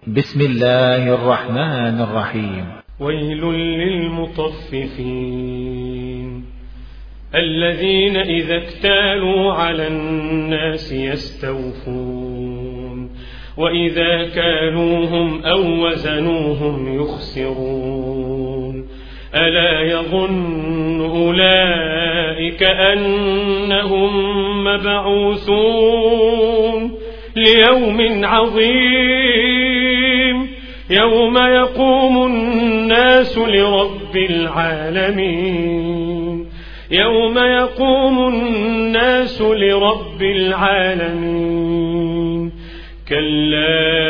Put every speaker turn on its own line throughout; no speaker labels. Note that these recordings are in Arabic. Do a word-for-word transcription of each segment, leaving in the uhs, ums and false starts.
بسم الله الرحمن الرحيم.
ويل للمطففين الذين إذا اكتالوا على الناس يستوفون وإذا كالوهم أو وزنوهم يخسرون ألا يظن أولئك أنهم مبعوثون ليوم عظيم يوم يقوم الناس لرب العالمين يوم يقوم الناس لرب العالمين كلا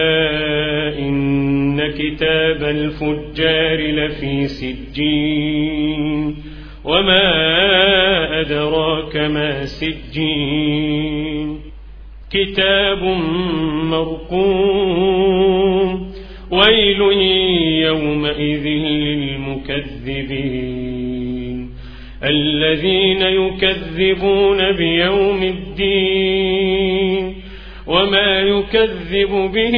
إن كتاب الفجار لفي سجين وما أدراك ما سجين كتاب مرقوم ويل يومئذ للمكذبين الذين يكذبون بيوم الدين وما يكذب به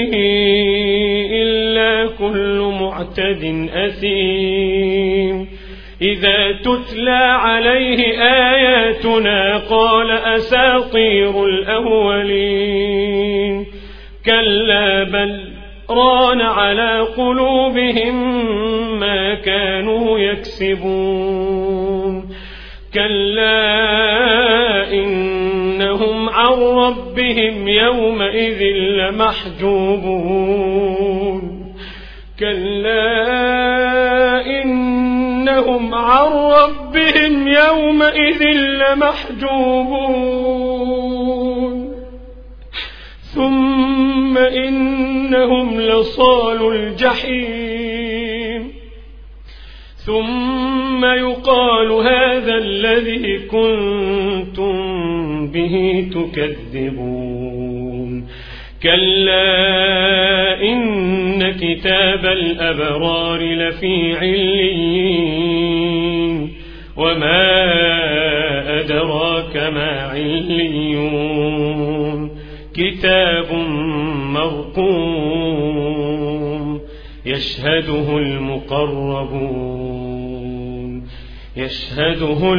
إلا كل معتد أثيم إذا تتلى عليه آياتنا قال أساطير الأولين كلا بل ران على قلوبهم ما كانوا يكسبون كلا إنهم عن ربهم يومئذ لمحجوبون كلا إنهم عن ربهم يومئذ لمحجوبون ثم إنهم لصالوا الجحيم ثم يقال هذا الذي كنتم به تكذبون كلا إن كتاب الأبرار لفي عليين وما أدراك ما عليون كتاب مرقوم يشهده المقربون يشهده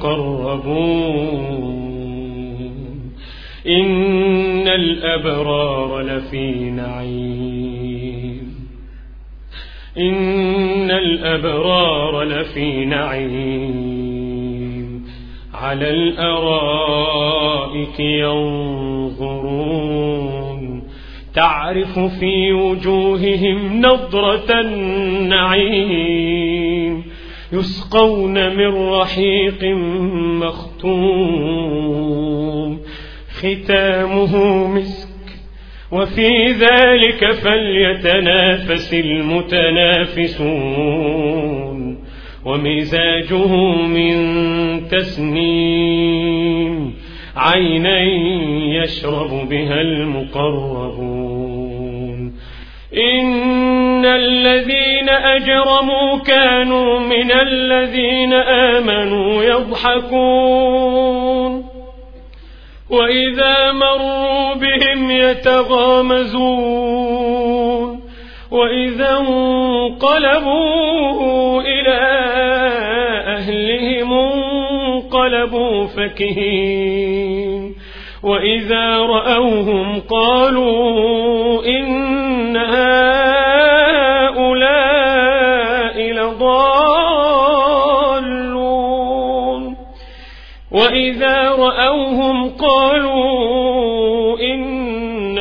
المقربون إن الأبرار لفي نعيم إن الأبرار لفي نعيم على الأرائك ينظرون تعرف في وجوههم نضرة النعيم يسقون من رحيق مختوم ختامه مسك وفي ذلك فليتنافس المتنافسون ومزاجه من تسنيم عينا يشرب بها المقربون إن الذين أجرموا كانوا من الذين آمنوا يضحكون وإذا مروا بهم يتغامزون وإذا انقلبوا إلى أهلهم انقلبوا فكهين وإذا رأوهم قالوا إن هؤلاء لضالون وإذا رأوهم قالوا إن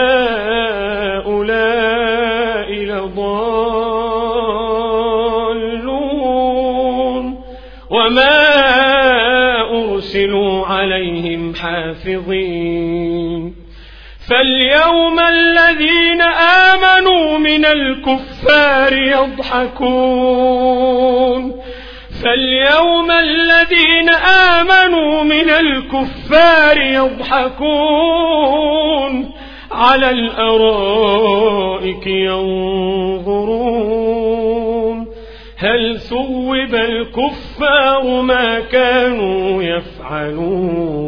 هؤلاء لضالون وما أرسلوا عليهم حافظين فاليوم الذين آمنوا من الكفار يضحكون فاليوم الذين آمنوا من الكفار يضحكون على الأرائك ينظرون هل ثوب الكفار ما كانوا يفعلون